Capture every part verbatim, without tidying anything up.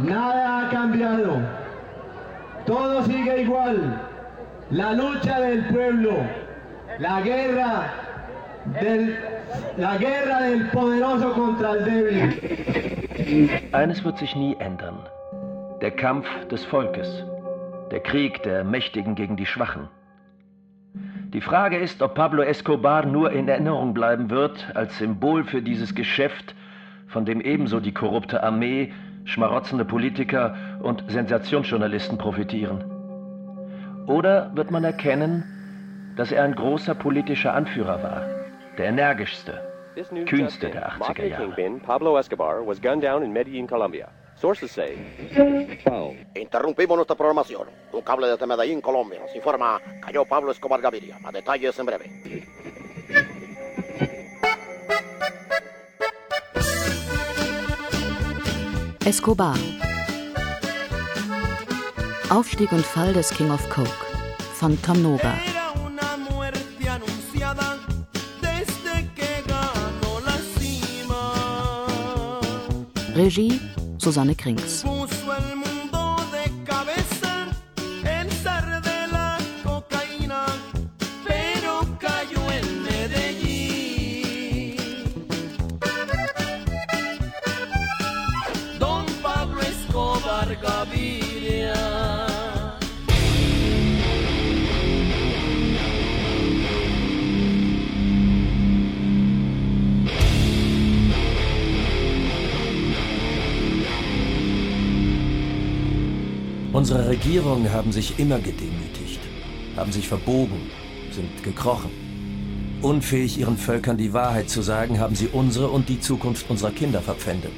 Nada ha cambiado. Todo sigue igual. La lucha del pueblo. La guerra del, la guerra del poderoso contra el débil. Eines wird sich nie ändern. Der Kampf des Volkes. Der Krieg der Mächtigen gegen die Schwachen. Die Frage ist, ob Pablo Escobar nur in Erinnerung bleiben wird als Symbol für dieses Geschäft, von dem ebenso die korrupte Armee, schmarotzende Politiker und Sensationsjournalisten profitieren. Oder wird man erkennen, dass er ein großer politischer Anführer war, der energischste, kühnste der achtziger Jahre. Pablo Escobar was gunned down in Medellín, Colombia. Sources say. Interrumpimos nuestra programación. Un cable desde Medellín, Colombia. Se informa, cayó Pablo Escobar Gaviria. Más detalles en breve. Escobar. Aufstieg und Fall des King of Coke von Tom Noga. Regie Susanne Krings. Unsere Regierungen haben sich immer gedemütigt, haben sich verbogen, sind gekrochen. Unfähig, ihren Völkern die Wahrheit zu sagen, haben sie unsere und die Zukunft unserer Kinder verpfändet.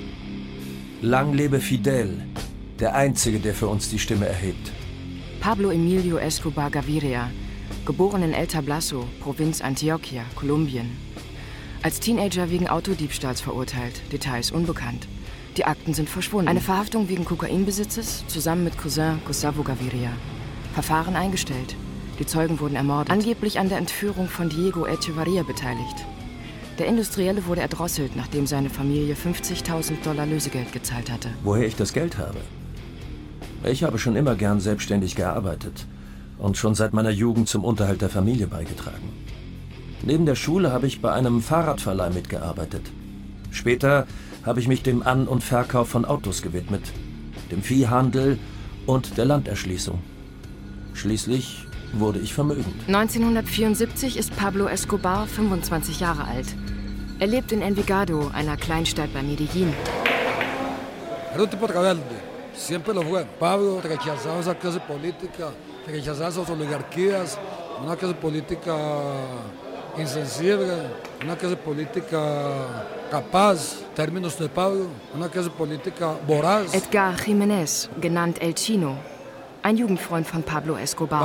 Lang lebe Fidel, der Einzige, der für uns die Stimme erhebt. Pablo Emilio Escobar Gaviria, geboren in El Tablazo, Provinz Antioquia, Kolumbien. Als Teenager wegen Autodiebstahls verurteilt, Details unbekannt. Die Akten sind verschwunden. Eine Verhaftung wegen Kokainbesitzes zusammen mit Cousin Gustavo Gaviria. Verfahren eingestellt. Die Zeugen wurden ermordet. Angeblich an der Entführung von Diego Echevarria beteiligt. Der Industrielle wurde erdrosselt, nachdem seine Familie fünfzigtausend Dollar Lösegeld gezahlt hatte. Woher ich das Geld habe? Ich habe schon immer gern selbstständig gearbeitet und schon seit meiner Jugend zum Unterhalt der Familie beigetragen. Neben der Schule habe ich bei einem Fahrradverleih mitgearbeitet. Später habe ich mich dem An- und Verkauf von Autos gewidmet, dem Viehhandel und der Landerschließung. Schließlich wurde ich vermögend. neunzehnhundertvierundsiebzig ist Pablo Escobar fünfundzwanzig Jahre alt. Er lebt in Envigado, einer Kleinstadt bei Medellín. Era un tipo rebelde, siempre lo fue. Pablo rechazaba esa clase política, rechazaba esas oligarquías, una clase política insensible, una clase política capaz, términos de Pablo, una clase política voraz. Edgar Jiménez, genannt El Chino, ein Jugendfreund von Pablo Escobar.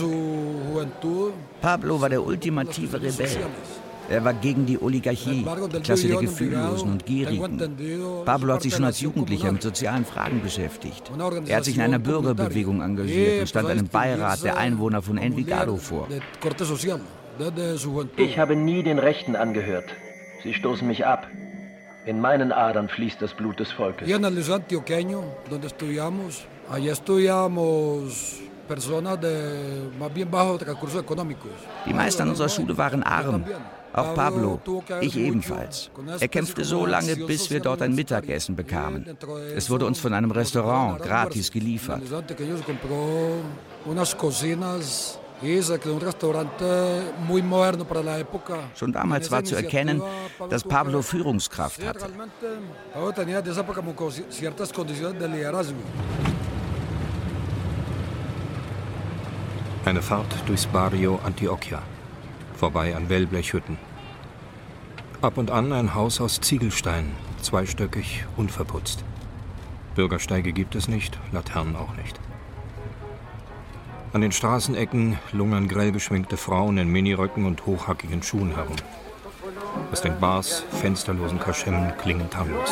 Pablo war der ultimative Rebell. Er war gegen die Oligarchie, die Klasse der Gefühllosen und Gierigen. Pablo hat sich schon als Jugendlicher mit sozialen Fragen beschäftigt. Er hat sich in einer Bürgerbewegung engagiert und stand einem Beirat der Einwohner von Envigado vor. Ich habe nie den Rechten angehört. Sie stoßen mich ab. In meinen Adern fließt das Blut des Volkes. Die meisten an unserer Schule waren arm. Auch Pablo, ich ebenfalls. Er kämpfte so lange, bis wir dort ein Mittagessen bekamen. Es wurde uns von einem Restaurant gratis geliefert. Schon damals war zu erkennen, dass Pablo Führungskraft hatte. Eine Fahrt durchs Barrio Antioquia, vorbei an Wellblechhütten. Ab und an ein Haus aus Ziegelstein, zweistöckig, unverputzt. Bürgersteige gibt es nicht, Laternen auch nicht. An den Straßenecken lungern grell geschminkte Frauen in Miniröcken und hochhackigen Schuhen herum. Aus den Bars, fensterlosen Kaschemmen klingen Tangos.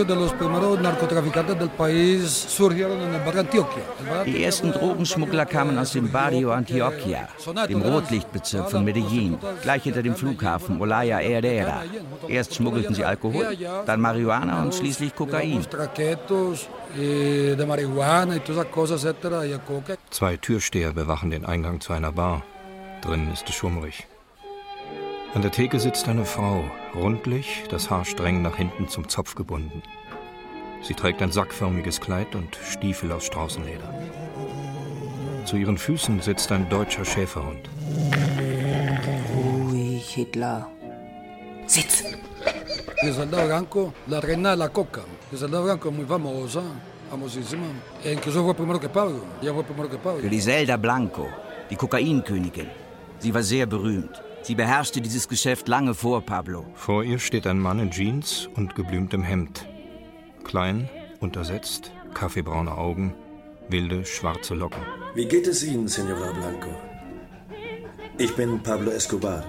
Die ersten Drogenschmuggler kamen aus dem Barrio Antioquia, dem Rotlichtbezirk von Medellín, gleich hinter dem Flughafen Olaya Herrera. Erst schmuggelten sie Alkohol, dann Marihuana und schließlich Kokain. Zwei Türsteher bewachen den Eingang zu einer Bar. Drinnen ist es schummrig. An der Theke sitzt eine Frau, rundlich, das Haar streng nach hinten zum Zopf gebunden. Sie trägt ein sackförmiges Kleid und Stiefel aus Straußenleder. Zu ihren Füßen sitzt ein deutscher Schäferhund. Ruhig, Hitler. Sitz! Griselda Blanco, la reina de la coca. Griselda Blanco es muy famosa, famosísima. E incluso fue primero que Pablo. Ella fue primero que Pablo. Griselda Blanco, die Kokainkönigin. Sie war sehr berühmt. Sie beherrschte dieses Geschäft lange vor Pablo. Vor ihr steht ein Mann in Jeans und geblümtem Hemd. Klein, untersetzt, kaffeebraune Augen, wilde, schwarze Locken. Wie geht es Ihnen, Señora Blanco? Ich bin Pablo Escobar.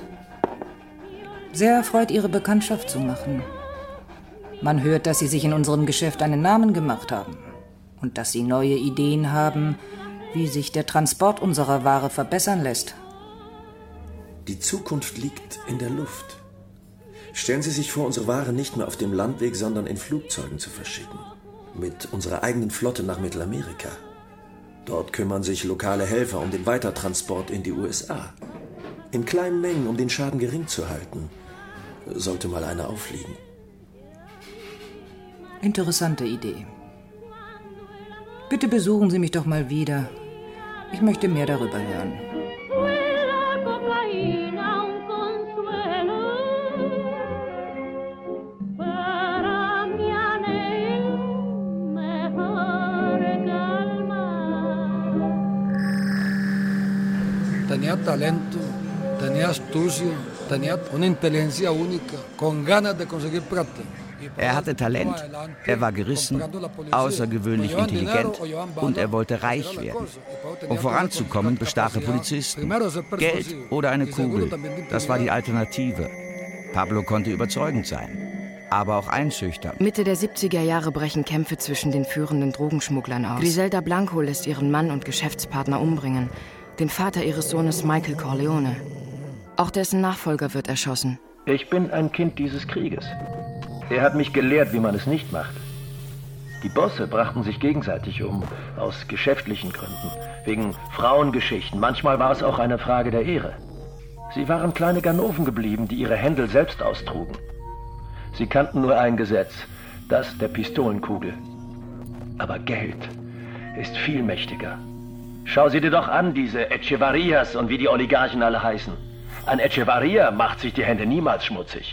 Sehr erfreut, Ihre Bekanntschaft zu machen. Man hört, dass Sie sich in unserem Geschäft einen Namen gemacht haben. Und dass Sie neue Ideen haben, wie sich der Transport unserer Ware verbessern lässt. Die Zukunft liegt in der Luft. Stellen Sie sich vor, unsere Ware nicht mehr auf dem Landweg, sondern in Flugzeugen zu verschicken. Mit unserer eigenen Flotte nach Mittelamerika. Dort kümmern sich lokale Helfer um den Weitertransport in die U S A. In kleinen Mengen, um den Schaden gering zu halten. Sollte mal einer auffliegen. Interessante Idee. Bitte besuchen Sie mich doch mal wieder. Ich möchte mehr darüber hören. Tenía talento, tenía astucia, tenía una inteligencia única, con ganas de conseguir plata. Er hatte Talent, er war gerissen, außergewöhnlich intelligent und er wollte reich werden. Um voranzukommen, bestach er Polizisten. Geld oder eine Kugel, das war die Alternative. Pablo konnte überzeugend sein, aber auch einschüchtern. Mitte der siebziger Jahre brechen Kämpfe zwischen den führenden Drogenschmugglern aus. Griselda Blanco lässt ihren Mann und Geschäftspartner umbringen, den Vater ihres Sohnes Michael Corleone. Auch dessen Nachfolger wird erschossen. Ich bin ein Kind dieses Krieges. Er hat mich gelehrt, wie man es nicht macht. Die Bosse brachten sich gegenseitig um, aus geschäftlichen Gründen, wegen Frauengeschichten. Manchmal war es auch eine Frage der Ehre. Sie waren kleine Ganoven geblieben, die ihre Händel selbst austrugen. Sie kannten nur ein Gesetz, das der Pistolenkugel. Aber Geld ist viel mächtiger. Schau sie dir doch an, diese Echevarrías und wie die Oligarchen alle heißen. Ein Echevarría macht sich die Hände niemals schmutzig.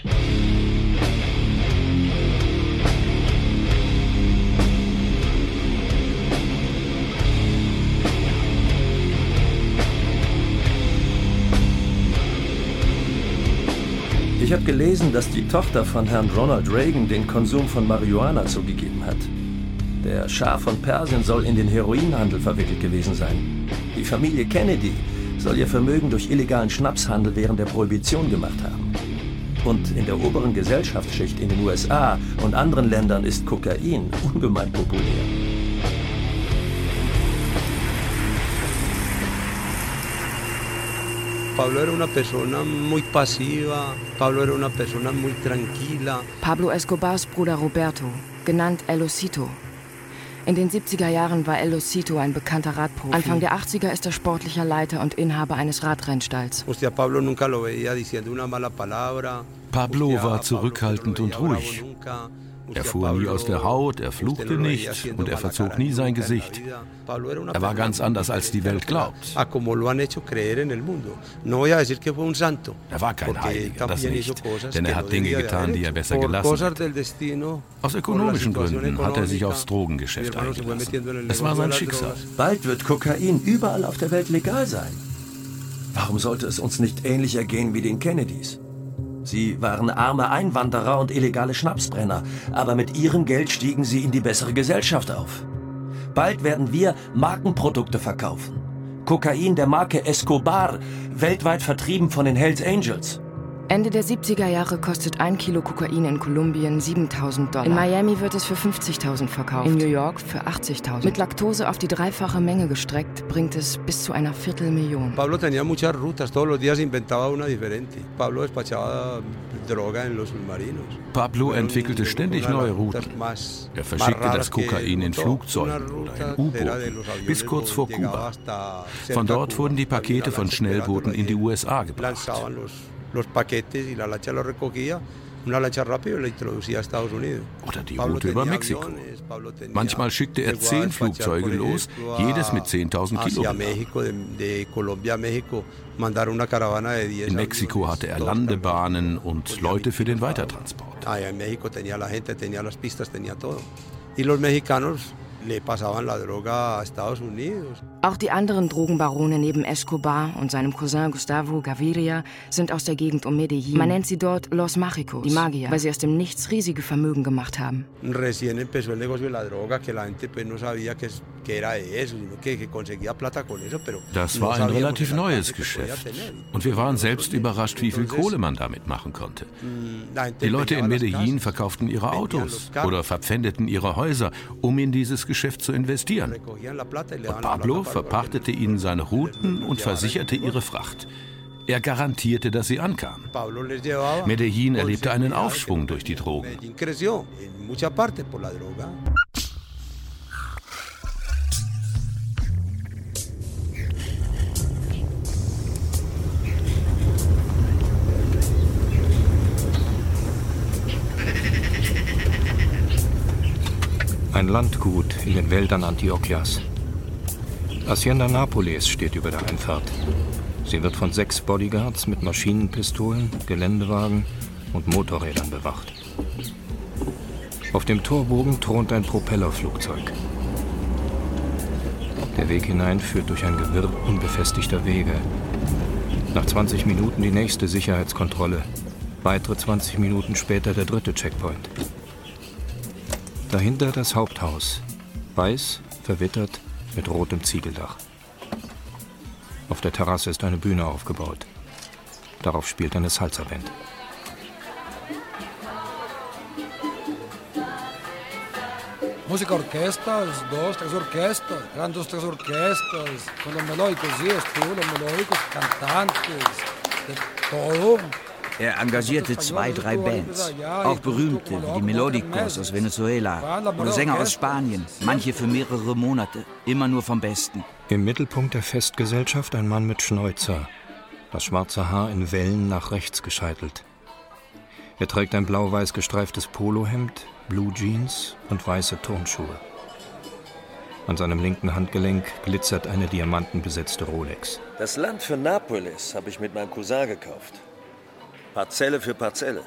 Ich habe gelesen, dass die Tochter von Herrn Ronald Reagan den Konsum von Marihuana zugegeben hat. Der Schah von Persien soll in den Heroinhandel verwickelt gewesen sein. Die Familie Kennedy soll ihr Vermögen durch illegalen Schnapshandel während der Prohibition gemacht haben. Und in der oberen Gesellschaftsschicht in den U S A und anderen Ländern ist Kokain ungemein populär. Pablo era una persona muy pasiva, Pablo era una persona muy tranquila. Pablo Escobars Bruder Roberto, genannt El Osito. In den siebziger Jahren war El Osito ein bekannter Radprofi. Anfang der achtziger ist er sportlicher Leiter und Inhaber eines Radrennstalls. Pablo war zurückhaltend und ruhig. Er fuhr nie aus der Haut, er fluchte nicht und er verzog nie sein Gesicht. Er war ganz anders, als die Welt glaubt. Er war kein Heiliger, das nicht, denn er hat Dinge getan, die er besser gelassen hat. Aus ökonomischen Gründen hat er sich aufs Drogengeschäft eingelassen. Es war sein Schicksal. Bald wird Kokain überall auf der Welt legal sein. Warum sollte es uns nicht ähnlich ergehen wie den Kennedys? Sie waren arme Einwanderer und illegale Schnapsbrenner, aber mit ihrem Geld stiegen sie in die bessere Gesellschaft auf. Bald werden wir Markenprodukte verkaufen. Kokain der Marke Escobar, weltweit vertrieben von den Hells Angels. Ende der siebziger Jahre kostet ein Kilo Kokain in Kolumbien siebentausend Dollar. In Miami wird es für fünfzigtausend verkauft, in New York für achtzigtausend. Mit Laktose auf die dreifache Menge gestreckt, bringt es bis zu einer Viertelmillion. Pablo tenía muchas rutas, todos los días inventaba una diferente. Pablo despachaba droga en los submarinos. Pablo entwickelte ständig neue Routen. Er verschickte das Kokain in Flugzeugen oder in U-Booten bis kurz vor Kuba. Von dort wurden die Pakete von Schnellbooten in die U S A gebracht. Oder die Route über Mexiko. Manchmal schickte er zehn Flugzeuge los, jedes mit zehntausend Kilogramm. In Mexiko hatte er Landebahnen und Leute für den Weitertransport. Auch die anderen Drogenbarone neben Escobar und seinem Cousin Gustavo Gaviria sind aus der Gegend um Medellín. Man nennt sie dort Los Mágicos, die Magier, weil sie aus dem Nichts riesige Vermögen gemacht haben. Das war ein relativ neues Geschäft. Und wir waren selbst überrascht, wie viel Kohle man damit machen konnte. Die Leute in Medellín verkauften ihre Autos oder verpfändeten ihre Häuser, um in dieses Geschäft zu investieren. Und Pablo verpachtete ihnen seine Routen und versicherte ihre Fracht. Er garantierte, dass sie ankam. Medellín erlebte einen Aufschwung durch die Drogen. Ein Landgut in den Wäldern Antioquias. Hacienda Nápoles steht über der Einfahrt. Sie wird von sechs Bodyguards mit Maschinenpistolen, Geländewagen und Motorrädern bewacht. Auf dem Torbogen thront ein Propellerflugzeug. Der Weg hinein führt durch ein Gewirr unbefestigter Wege. Nach zwanzig Minuten die nächste Sicherheitskontrolle. Weitere zwanzig Minuten später der dritte Checkpoint. Dahinter das Haupthaus. Weiß, verwittert, mit rotem Ziegeldach. Auf der Terrasse ist eine Bühne aufgebaut. Darauf spielt eine Salsa-Band. Música-orquestas, dos, tres orquestas, eran dos, tres orquestas, con los melódicos, sí, estuvo los melódicos, cantantes, de todo. Er engagierte zwei, drei Bands, auch berühmte wie die Melodicos aus Venezuela oder Sänger aus Spanien, manche für mehrere Monate, immer nur vom Besten. Im Mittelpunkt der Festgesellschaft ein Mann mit Schnäuzer, das schwarze Haar in Wellen nach rechts gescheitelt. Er trägt ein blau-weiß gestreiftes Polohemd, Blue Jeans und weiße Turnschuhe. An seinem linken Handgelenk glitzert eine diamantenbesetzte Rolex. Das Land für Nápoles habe ich mit meinem Cousin gekauft. Parzelle für Parzelle.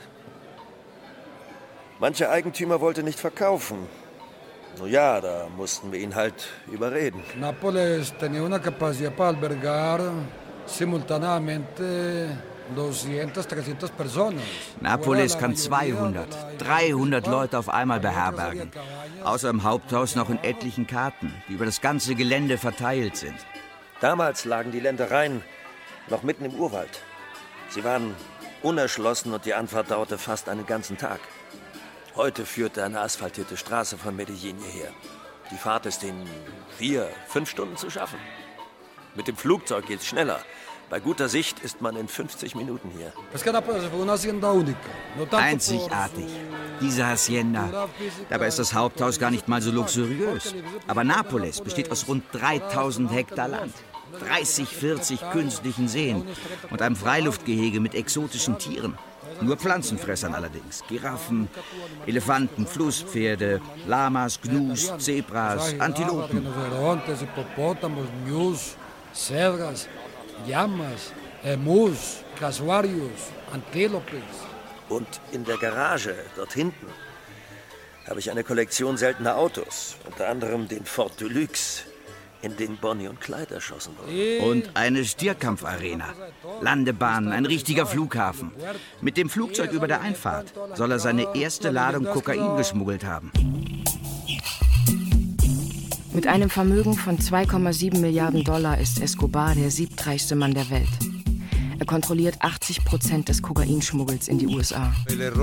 Manche Eigentümer wollte nicht verkaufen. Nun ja, da mussten wir ihn halt überreden. Nápoles tenía una capacidad para albergar simultáneamente doscientas, trescientas personas. Nápoles kann zweihundert, dreihundert Leute auf einmal beherbergen. Außer im Haupthaus noch in etlichen Karten, die über das ganze Gelände verteilt sind. Damals lagen die Ländereien noch mitten im Urwald. Sie waren unerschlossen und die Anfahrt dauerte fast einen ganzen Tag. Heute führte eine asphaltierte Straße von Medellín hierher. Die Fahrt ist in vier, fünf Stunden zu schaffen. Mit dem Flugzeug geht's schneller. Bei guter Sicht ist man in fünfzig Minuten hier. Einzigartig, diese Hacienda. Dabei ist das Haupthaus gar nicht mal so luxuriös. Aber Nápoles besteht aus rund dreitausend Hektar Land. dreißig, vierzig künstlichen Seen und einem Freiluftgehege mit exotischen Tieren. Nur Pflanzenfressern allerdings. Giraffen, Elefanten, Flusspferde, Lamas, Gnus, Zebras, Antilopen. Und in der Garage, dort hinten, habe ich eine Kollektion seltener Autos. Unter anderem den Ford Deluxe, in den Bonnie und Clyde erschossen wurden. Und eine Stierkampfarena. Landebahnen, ein richtiger Flughafen. Mit dem Flugzeug über der Einfahrt soll er seine erste Ladung Kokain geschmuggelt haben. Mit einem Vermögen von zwei Komma sieben Milliarden Dollar ist Escobar der siebtreichste Mann der Welt. Er kontrolliert achtzig Prozent des Kokainschmuggels in die U S A.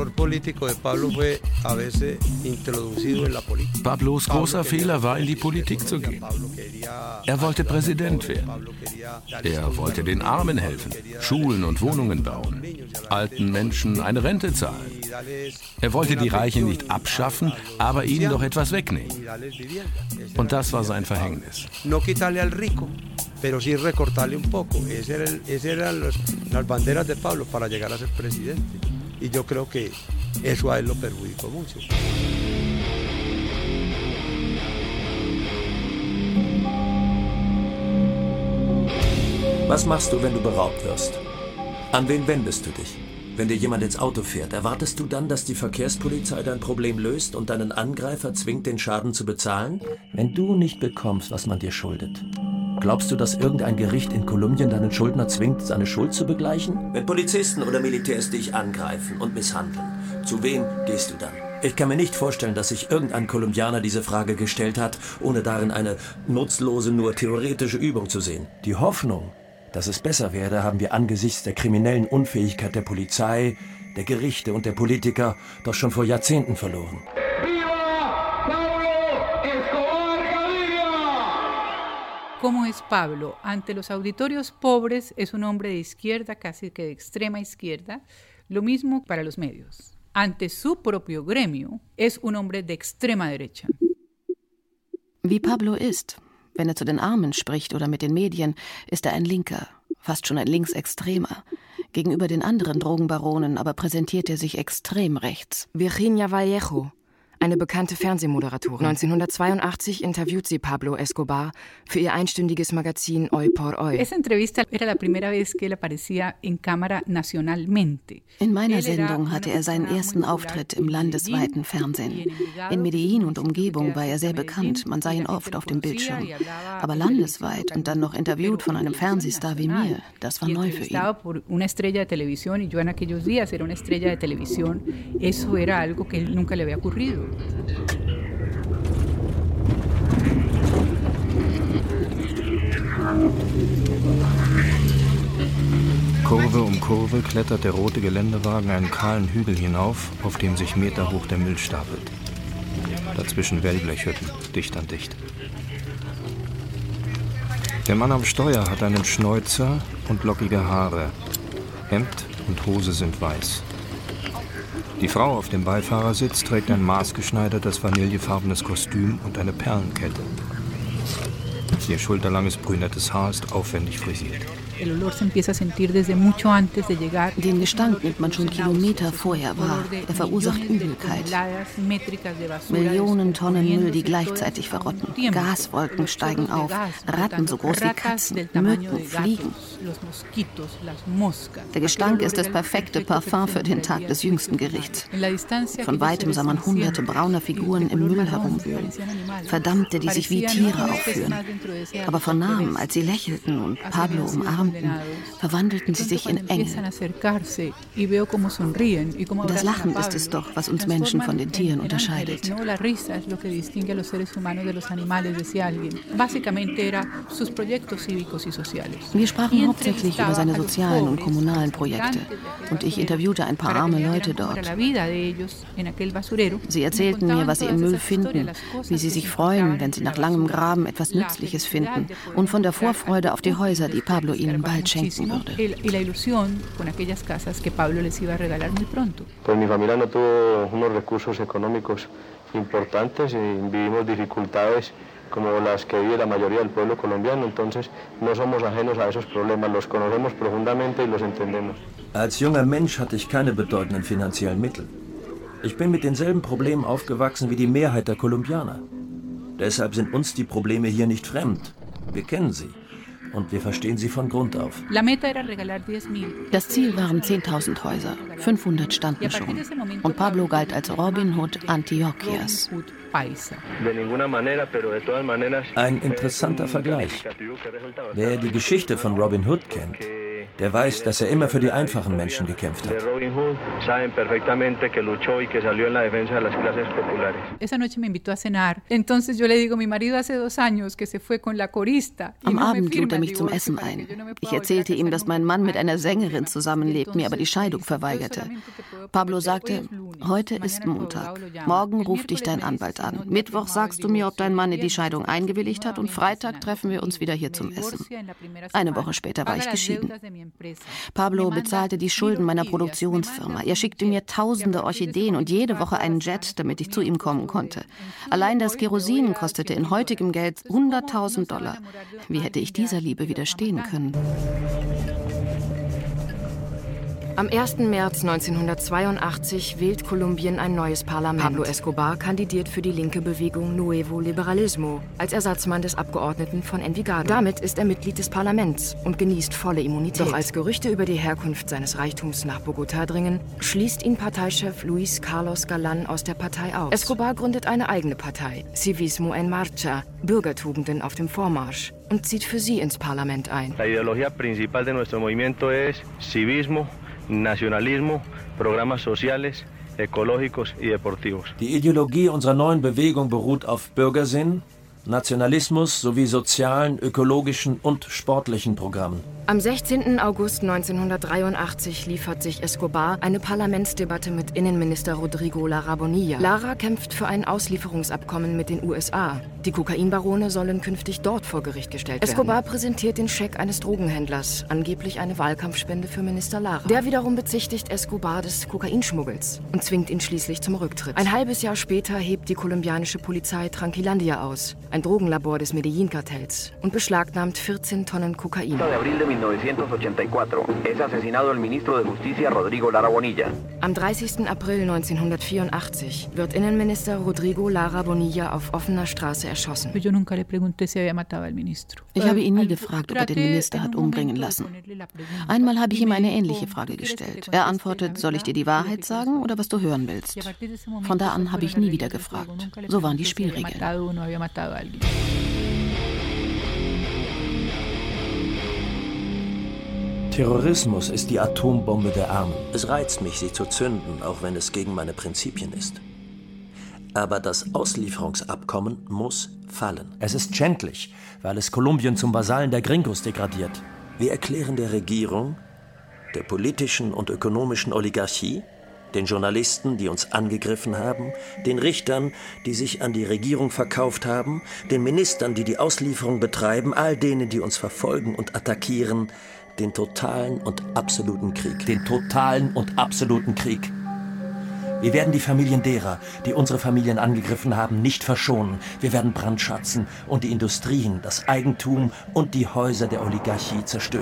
Pablos großer Fehler war, in die Politik zu gehen. Er wollte Präsident werden. Er wollte den Armen helfen, Schulen und Wohnungen bauen, alten Menschen eine Rente zahlen. Er wollte die Reichen nicht abschaffen, aber ihnen doch etwas wegnehmen. Und das war sein Verhängnis. Pero sí recortarle un poco. Esas eran, ese eran los, las banderas de Pablo para llegar a ser presidente. Y yo creo que eso a él lo perjudicó mucho. Was machst du, wenn du beraubt wirst? An wen wendest du dich? Wenn dir jemand ins Auto fährt, erwartest du dann, dass die Verkehrspolizei dein Problem löst und deinen Angreifer zwingt, den Schaden zu bezahlen? Wenn du nicht bekommst, was man dir schuldet, glaubst du, dass irgendein Gericht in Kolumbien deinen Schuldner zwingt, seine Schuld zu begleichen? Wenn Polizisten oder Militärs dich angreifen und misshandeln, zu wem gehst du dann? Ich kann mir nicht vorstellen, dass sich irgendein Kolumbianer diese Frage gestellt hat, ohne darin eine nutzlose, nur theoretische Übung zu sehen. Die Hoffnung, dass es besser werde, haben wir angesichts der kriminellen Unfähigkeit der Polizei, der Gerichte und der Politiker doch schon vor Jahrzehnten verloren. ¿Cómo es Pablo? Ante los auditorios pobres es un hombre de izquierda, casi que de extrema izquierda. Lo mismo para los medios. Ante su propio gremio es un hombre de extrema derecha. Wie Pablo ist. Wenn er zu den Armen spricht oder mit den Medien, ist er ein Linker, fast schon ein Linksextremer. Gegenüber den anderen Drogenbaronen aber präsentiert er sich extrem rechts. Virginia Vallejo, eine bekannte Fernsehmoderatorin. neunzehnhundertzweiundachtzig interviewt sie Pablo Escobar für ihr einstündiges Magazin Hoy por Hoy. Esa entrevista era la primera vez que él aparecía en cámara nacionalmente. In meiner Sendung hatte er seinen ersten Auftritt im landesweiten Fernsehen. In Medellin und Umgebung war er sehr bekannt, man sah ihn oft auf dem Bildschirm. Aber landesweit und dann noch interviewt von einem Fernsehstar wie mir, das war neu für ihn. Por una estrella de televisión y yo en aquellos días era una estrella de televisión. Eso era algo que nunca le había ocurrido. Kurve um Kurve klettert der rote Geländewagen einen kahlen Hügel hinauf, auf dem sich meterhoch der Müll stapelt. Dazwischen Wellblechhütten, dicht an dicht. Der Mann am Steuer hat einen Schnäuzer und lockige Haare. Hemd und Hose sind weiß. Die Frau auf dem Beifahrersitz trägt ein maßgeschneidertes vanillefarbenes Kostüm und eine Perlenkette. Ihr schulterlanges brünettes Haar ist aufwendig frisiert. Den Gestank nimmt man schon Kilometer vorher wahr. Er verursacht Übelkeit. Millionen Tonnen Müll, die gleichzeitig verrotten. Gaswolken steigen auf. Ratten so groß wie Katzen. Mücken, Fliegen. Der Gestank ist das perfekte Parfum für den Tag des jüngsten Gerichts. Von weitem sah man hunderte brauner Figuren im Müll herumwühlen. Verdammte, die sich wie Tiere aufführen. Aber von Namen, als sie lächelten und Pablo umarmten, verwandelten sie sich in Engel. Das Lachen ist es doch, was uns Menschen von den Tieren unterscheidet. Wir sprachen hauptsächlich über seine sozialen und kommunalen Projekte und ich interviewte ein paar arme Leute dort. Sie erzählten mir, was sie im Müll finden, wie sie sich freuen, wenn sie nach langem Graben etwas Nützliches finden und von der Vorfreude auf die Häuser, die Pablo ihnen bald schenken würde. Pues mi familia no tuvo unos recursos económicos importantes y vivimos dificultades como las que vive la mayoría del pueblo colombiano, entonces no somos ajenos a esos problemas, los conocemos profundamente y los entendemos. Als junger Mensch hatte ich keine bedeutenden finanziellen Mittel. Ich bin mit denselben Problemen aufgewachsen wie die Mehrheit der Kolumbianer. Deshalb sind uns die Probleme hier nicht fremd. Wir kennen sie. Und wir verstehen sie von Grund auf. Das Ziel waren zehntausend Häuser. fünfhundert standen schon. Und Pablo galt als Robin Hood Antioquias. Ein interessanter Vergleich. Wer die Geschichte von Robin Hood kennt, der weiß, dass er immer für die einfachen Menschen gekämpft hat. Am Abend lud er mich zum Essen ein. Ich erzählte ihm, dass mein Mann mit einer Sängerin zusammenlebt, mir aber die Scheidung verweigerte. Pablo sagte, heute ist Montag, morgen ruft dich dein Anwalt an. Mittwoch sagst du mir, ob dein Mann in die Scheidung eingewilligt hat und Freitag treffen wir uns wieder hier zum Essen. Eine Woche später war ich geschieden. Pablo bezahlte die Schulden meiner Produktionsfirma. Er schickte mir tausende Orchideen und jede Woche einen Jet, damit ich zu ihm kommen konnte. Allein das Kerosin kostete in heutigem Geld hunderttausend Dollar. Wie hätte ich dieser Liebe widerstehen können? Am ersten März neunzehnhundertzweiundachtzig wählt Kolumbien ein neues Parlament. Pablo Escobar kandidiert für die linke Bewegung Nuevo Liberalismo als Ersatzmann des Abgeordneten von Envigado. Damit ist er Mitglied des Parlaments und genießt volle Immunität. Doch als Gerüchte über die Herkunft seines Reichtums nach Bogotá dringen, schließt ihn Parteichef Luis Carlos Galán aus der Partei aus. Escobar gründet eine eigene Partei, Civismo en Marcha, Bürgertugenden auf dem Vormarsch, und zieht für sie ins Parlament ein. La ideología principal de nuestro movimiento es civismo, nacionalismo, programas sociales, ecológicos y deportivos. Die Ideologie unserer neuen Bewegung beruht auf Bürgersinn, Nationalismus sowie sozialen, ökologischen und sportlichen Programmen. Am sechzehnten August neunzehnhundertdreiundachtzig liefert sich Escobar eine Parlamentsdebatte mit Innenminister Rodrigo Lara Bonilla. Lara kämpft für ein Auslieferungsabkommen mit den U S A. Die Kokainbarone sollen künftig dort vor Gericht gestellt werden. Escobar präsentiert den Scheck eines Drogenhändlers, angeblich eine Wahlkampfspende für Minister Lara. Der wiederum bezichtigt Escobar des Kokainschmuggels und zwingt ihn schließlich zum Rücktritt. Ein halbes Jahr später hebt die kolumbianische Polizei Tranquilandia aus, ein Drogenlabor des Medellin-Kartells, und beschlagnahmt vierzehn Tonnen Kokain. Am dreißigsten April neunzehnhundertvierundachtzig wird Innenminister Rodrigo Lara Bonilla auf offener Straße erschossen. Ich habe ihn nie gefragt, ob er den Minister hat umbringen lassen. Einmal habe ich ihm eine ähnliche Frage gestellt. Er antwortet, soll ich dir die Wahrheit sagen oder was du hören willst? Von da an habe ich nie wieder gefragt. So waren die Spielregeln. Terrorismus ist die Atombombe der Armen. Es reizt mich, sie zu zünden, auch wenn es gegen meine Prinzipien ist. Aber das Auslieferungsabkommen muss fallen. Es ist schändlich, weil es Kolumbien zum Vasallen der Gringos degradiert. Wir erklären der Regierung, der politischen und ökonomischen Oligarchie, den Journalisten, die uns angegriffen haben, den Richtern, die sich an die Regierung verkauft haben, den Ministern, die die Auslieferung betreiben, all denen, die uns verfolgen und attackieren, den totalen und absoluten Krieg. Den totalen und absoluten Krieg. Wir werden die Familien derer, die unsere Familien angegriffen haben, nicht verschonen. Wir werden brandschatzen und die Industrien, das Eigentum und die Häuser der Oligarchie zerstören.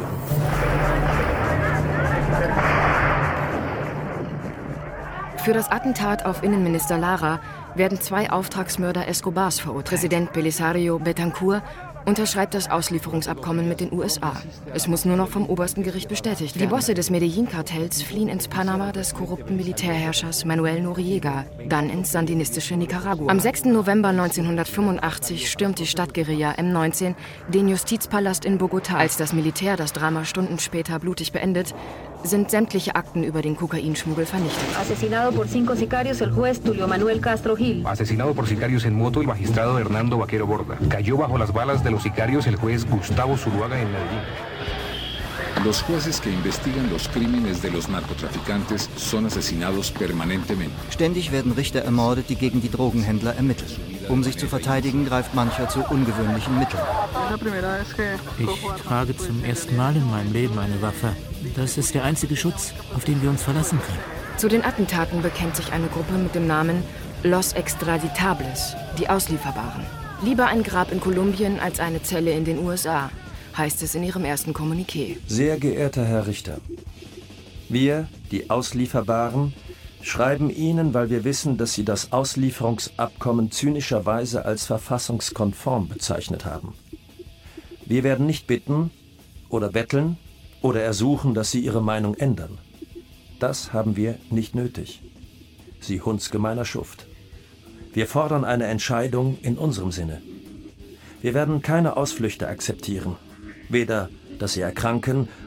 Für das Attentat auf Innenminister Lara werden zwei Auftragsmörder Escobars verurteilt. Präsident Belisario Betancourt unterschreibt das Auslieferungsabkommen mit den U S A. Es muss nur noch vom obersten Gericht bestätigt werden. Die Bosse des Medellin-Kartells fliehen ins Panama des korrupten Militärherrschers Manuel Noriega, dann ins sandinistische Nicaragua. Am sechsten November neunzehnhundertfünfundachtzig stürmt die Stadtguerilla M neunzehn den Justizpalast in Bogotá. Als das Militär das Drama Stunden später blutig beendet, sind sämtliche Akten über den Kokainschmuggel vernichtet. Asesinado por cinco sicarios el juez Tulio Manuel Castro Gil. Asesinado por sicarios en moto el magistrado Hernando Vaquero Borda. Cayó bajo las balas de los sicarios el juez Gustavo Zuluaga en Medellín. Los jueces que investigan los crímenes de los narcotraficantes son asesinados permanentemente. Ständig werden Richter ermordet, die gegen die Drogenhändler ermitteln. Um sich zu verteidigen, greift mancher zu ungewöhnlichen Mitteln. Ich trage zum ersten Mal in meinem Leben eine Waffe. Das ist der einzige Schutz, auf den wir uns verlassen können. Zu den Attentaten bekennt sich eine Gruppe mit dem Namen Los Extraditables, die Auslieferbaren. Lieber ein Grab in Kolumbien als eine Zelle in den U S A, heißt es in ihrem ersten Kommuniqué. Sehr geehrter Herr Richter, wir, die Auslieferbaren, schreiben Ihnen, weil wir wissen, dass Sie das Auslieferungsabkommen zynischerweise als verfassungskonform bezeichnet haben. Wir werden nicht bitten oder betteln oder ersuchen, dass Sie Ihre Meinung ändern. Das haben wir nicht nötig. Sie hundsgemeiner Schuft. Wir fordern eine Entscheidung in unserem Sinne. Wir werden keine Ausflüchte akzeptieren. Weder, dass Sie erkranken,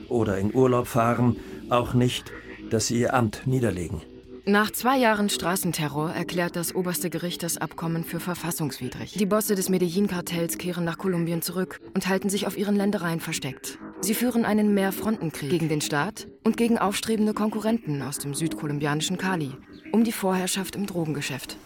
oder in Urlaub fahren, auch nicht, dass sie ihr Amt niederlegen. Nach zwei Jahren Straßenterror erklärt das oberste Gericht das Abkommen für verfassungswidrig. Die Bosse des Medellin-Kartells kehren nach Kolumbien zurück und halten sich auf ihren Ländereien versteckt. Sie führen einen Mehrfrontenkrieg gegen den Staat und gegen aufstrebende Konkurrenten aus dem südkolumbianischen Cali um die Vorherrschaft im Drogengeschäft.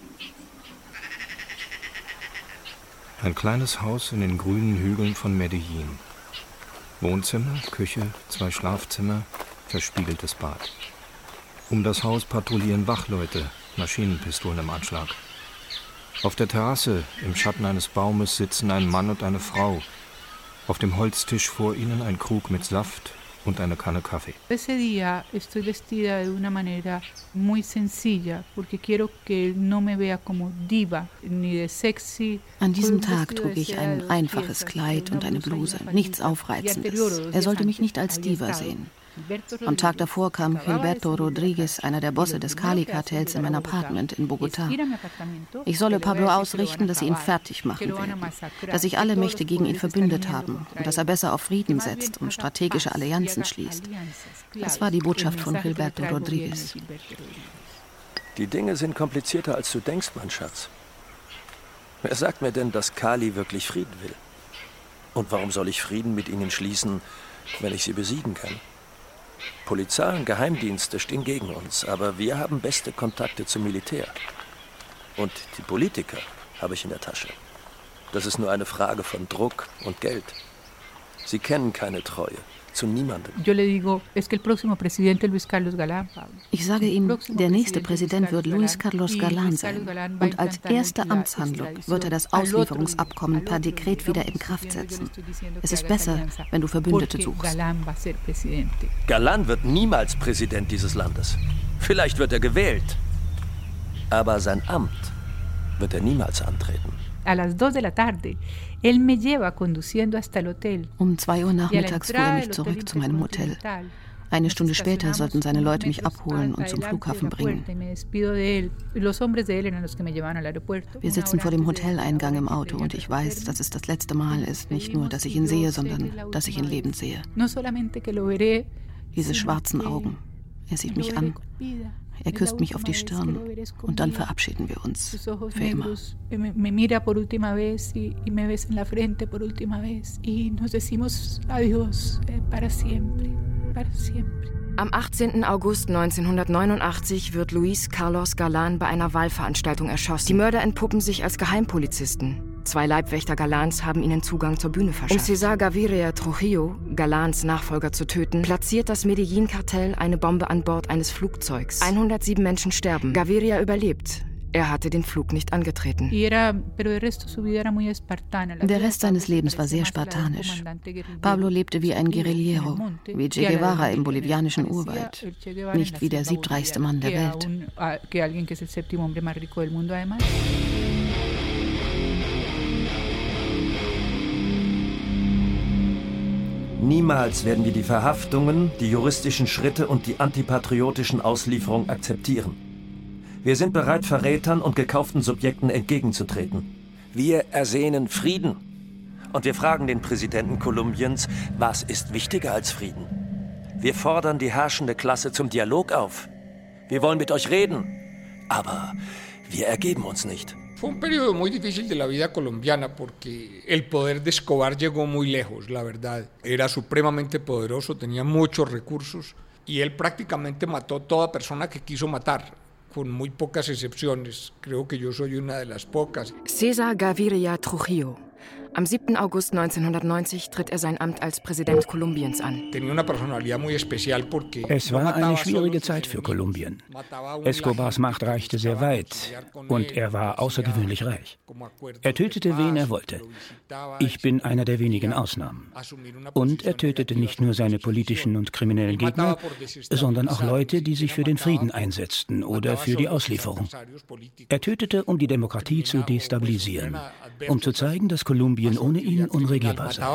Ein kleines Haus in den grünen Hügeln von Medellin. Wohnzimmer, Küche, zwei Schlafzimmer, verspiegeltes Bad. Um das Haus patrouillieren Wachleute, Maschinenpistolen im Anschlag. Auf der Terrasse, im Schatten eines Baumes, sitzen ein Mann und eine Frau. Auf dem Holztisch vor ihnen ein Krug mit Saft und eine Kanne Kaffee. Ese día estoy vestida de una manera muy sencilla, porque quiero que él no me vea como diva ni de sexy. An diesem Tag trug ich ein einfaches Kleid und eine Bluse, nichts Aufreizendes. Er sollte mich nicht als Diva sehen. Am Tag davor kam Gilberto Rodriguez, einer der Bosse des Cali-Kartells, in mein Apartment in Bogotá. Ich solle Pablo ausrichten, dass sie ihn fertig machen werden, dass sich alle Mächte gegen ihn verbündet haben und dass er besser auf Frieden setzt und strategische Allianzen schließt. Das war die Botschaft von Gilberto Rodriguez. Die Dinge sind komplizierter, als du denkst, mein Schatz. Wer sagt mir denn, dass Cali wirklich Frieden will? Und warum soll ich Frieden mit ihnen schließen, wenn ich sie besiegen kann? Polizei und Geheimdienste stehen gegen uns, aber wir haben beste Kontakte zum Militär. Und die Politiker habe ich in der Tasche. Das ist nur eine Frage von Druck und Geld. Sie kennen keine Treue zu niemandem. Ich sage ihm, der nächste Präsident wird Luis Carlos Galán sein. Und als erste Amtshandlung wird er das Auslieferungsabkommen per Dekret wieder in Kraft setzen. Es ist besser, wenn du Verbündete suchst. Galán wird niemals Präsident dieses Landes. Vielleicht wird er gewählt. Aber sein Amt wird er niemals antreten. A las dos de la tarde, él me lleva conduciendo hasta el hotel. Um zwei Uhr nachmittags fuhr er mich zurück zu meinem Hotel. Eine Stunde später sollten seine Leute mich abholen und zum Flughafen bringen. Wir sitzen vor dem Hoteleingang im Auto und ich weiß, dass es das letzte Mal ist, nicht nur, dass ich ihn sehe, sondern dass ich ihn lebend sehe. Diese schwarzen Augen. Er sieht mich an. Er küsst mich auf die Stirn und dann verabschieden wir uns für immer. Am achtzehnten August neunzehnhundertneunundachtzig wird Luis Carlos Galán bei einer Wahlveranstaltung erschossen. Die Mörder entpuppen sich als Geheimpolizisten. Zwei Leibwächter Galáns haben ihnen Zugang zur Bühne verschafft. Um César Gaviria Trujillo, Galáns Nachfolger, zu töten, platziert das Medellin-Kartell eine Bombe an Bord eines Flugzeugs. hundertsieben Menschen sterben. Gaviria überlebt. Er hatte den Flug nicht angetreten. Der Rest seines Lebens war sehr spartanisch. Pablo lebte wie ein Guerillero, wie Che Guevara im bolivianischen Urwald, nicht wie der siebtreichste Mann der Welt. Niemals werden wir die Verhaftungen, die juristischen Schritte und die antipatriotischen Auslieferungen akzeptieren. Wir sind bereit, Verrätern und gekauften Subjekten entgegenzutreten. Wir ersehnen Frieden. Und wir fragen den Präsidenten Kolumbiens, was ist wichtiger als Frieden? Wir fordern die herrschende Klasse zum Dialog auf. Wir wollen mit euch reden. Aber wir ergeben uns nicht. Fue un periodo muy difícil de la vida colombiana porque el poder de Escobar llegó muy lejos, la verdad. Era supremamente poderoso, tenía muchos recursos y él prácticamente mató a toda persona que quiso matar, con muy pocas excepciones. Creo que yo soy una de las pocas. César Gaviria Trujillo. Am siebten August neunzehnhundertneunzig tritt er sein Amt als Präsident Kolumbiens an. Es war eine schwierige Zeit für Kolumbien. Escobars Macht reichte sehr weit und er war außergewöhnlich reich. Er tötete, wen er wollte. Ich bin einer der wenigen Ausnahmen. Und er tötete nicht nur seine politischen und kriminellen Gegner, sondern auch Leute, die sich für den Frieden einsetzten oder für die Auslieferung. Er tötete, um die Demokratie zu destabilisieren, um zu zeigen, dass Kolumbien ohne ihn unregierbar sei.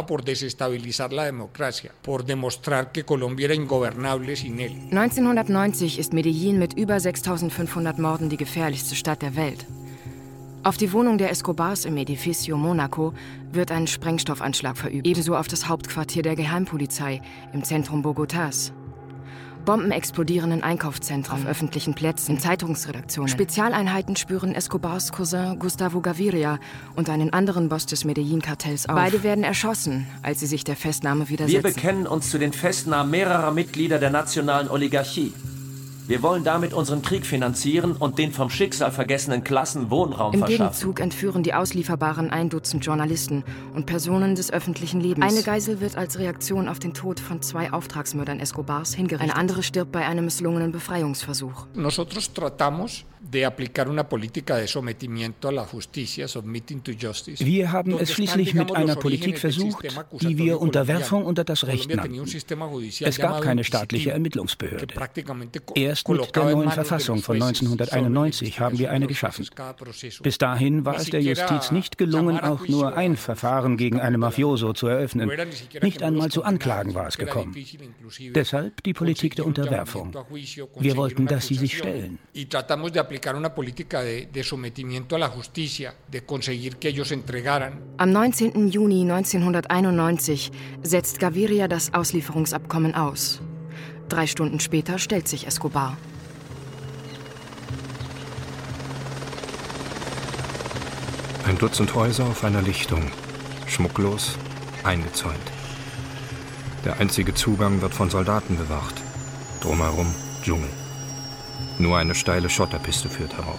neunzehnhundertneunzig ist Medellin mit über sechstausendfünfhundert Morden die gefährlichste Stadt der Welt. Auf die Wohnung der Escobars im Edificio Monaco wird ein Sprengstoffanschlag verübt. Ebenso auf das Hauptquartier der Geheimpolizei im Zentrum Bogotás. Bomben explodieren in Einkaufszentren, auf öffentlichen Plätzen, in Zeitungsredaktionen. Spezialeinheiten spüren Escobars Cousin Gustavo Gaviria und einen anderen Boss des Medellin-Kartells auf. Beide werden erschossen, als sie sich der Festnahme widersetzen. Wir bekennen uns zu den Festnahmen mehrerer Mitglieder der nationalen Oligarchie. Wir wollen damit unseren Krieg finanzieren und den vom Schicksal vergessenen Klassen Wohnraum Im verschaffen. Im Gegenzug entführen die Auslieferbaren ein Dutzend Journalisten und Personen des öffentlichen Lebens. Eine Geisel wird als Reaktion auf den Tod von zwei Auftragsmördern Escobars hingerichtet. Eine andere stirbt bei einem misslungenen Befreiungsversuch. Nosotros tratamos de aplicar una política de sometimiento a la justicia, submitting to justice. Wir haben es schließlich mit einer Politik versucht, die wir Unterwerfung unter das Recht nannten. Es gab keine staatliche Ermittlungsbehörde. Erst mit der neuen Verfassung von neunzehnhunderteinundneunzig haben wir eine geschaffen. Bis dahin war es der Justiz nicht gelungen, auch nur ein Verfahren gegen einen Mafioso zu eröffnen. Nicht einmal zu Anklagen war es gekommen. Deshalb die Politik der Unterwerfung. Wir wollten, dass sie sich stellen. Una política de, de sometimiento a la justicia, de conseguir que ellos entregaran. Am neunzehnten Juni neunzehnhunderteinundneunzig setzt Gaviria das Auslieferungsabkommen aus. Drei Stunden später stellt sich Escobar. Ein Dutzend Häuser auf einer Lichtung, schmucklos, eingezäunt. Der einzige Zugang wird von Soldaten bewacht. Drumherum Dschungel. Nur eine steile Schotterpiste führt herauf.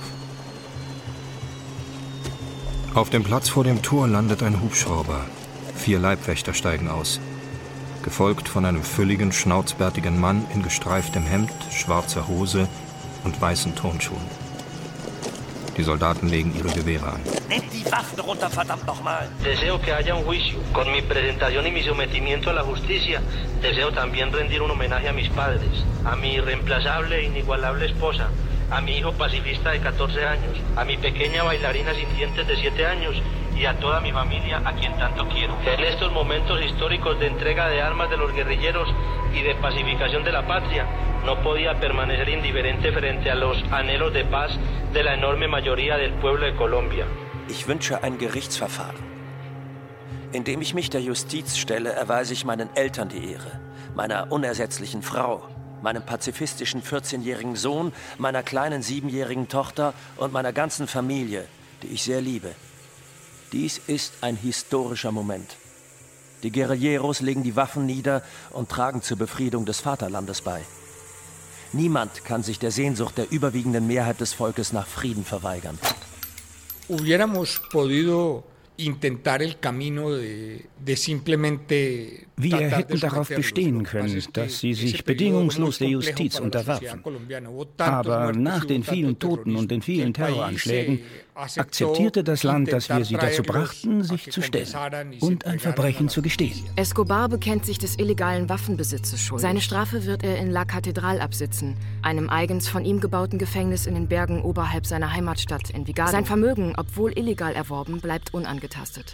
Auf dem Platz vor dem Tor landet ein Hubschrauber. Vier Leibwächter steigen aus. Gefolgt von einem fülligen, schnauzbärtigen Mann in gestreiftem Hemd, schwarzer Hose und weißen Turnschuhen. Die Soldaten legen ihre Gewehre an. Nehmt die Waffen runter, verdammt nochmal! Deseo que haya un juicio. Con mi presentación y mi sometimiento a la justicia, deseo también rendir un homenaje a mis padres, a mi irreemplazable e inigualable esposa, a mi hijo pacifista de catorce años, a mi pequeña bailarina sin dientes de siete años y a toda mi familia, a quien tanto quiero. En estos momentos históricos de entrega de armas de los guerrilleros y de pacificación de la patria, no podía permanecer indiferente frente a los anhelos de paz de la enorme mayoría del pueblo de Colombia. Ich wünsche ein Gerichtsverfahren. Indem ich mich der Justiz stelle, erweise ich meinen Eltern die Ehre, meiner unersetzlichen Frau, meinem pazifistischen vierzehnjährigen Sohn, meiner kleinen siebenjährigen Tochter und meiner ganzen Familie, die ich sehr liebe. Dies ist ein historischer Moment. Die Guerilleros legen die Waffen nieder und tragen zur Befriedung des Vaterlandes bei. Niemand kann sich der Sehnsucht der überwiegenden Mehrheit des Volkes nach Frieden verweigern. Hubiéramos podido intentar el camino de, de simplemente. Wir hätten darauf bestehen können, dass sie sich bedingungslos der Justiz unterwerfen. Aber nach den vielen Toten und den vielen Terroranschlägen akzeptierte das Land, dass wir sie dazu brachten, sich zu stellen und ein Verbrechen zu gestehen. Escobar bekennt sich des illegalen Waffenbesitzes schuldig. Seine Strafe wird er in La Catedral absitzen, einem eigens von ihm gebauten Gefängnis in den Bergen oberhalb seiner Heimatstadt in Vigado. Sein Vermögen, obwohl illegal erworben, bleibt unangetastet.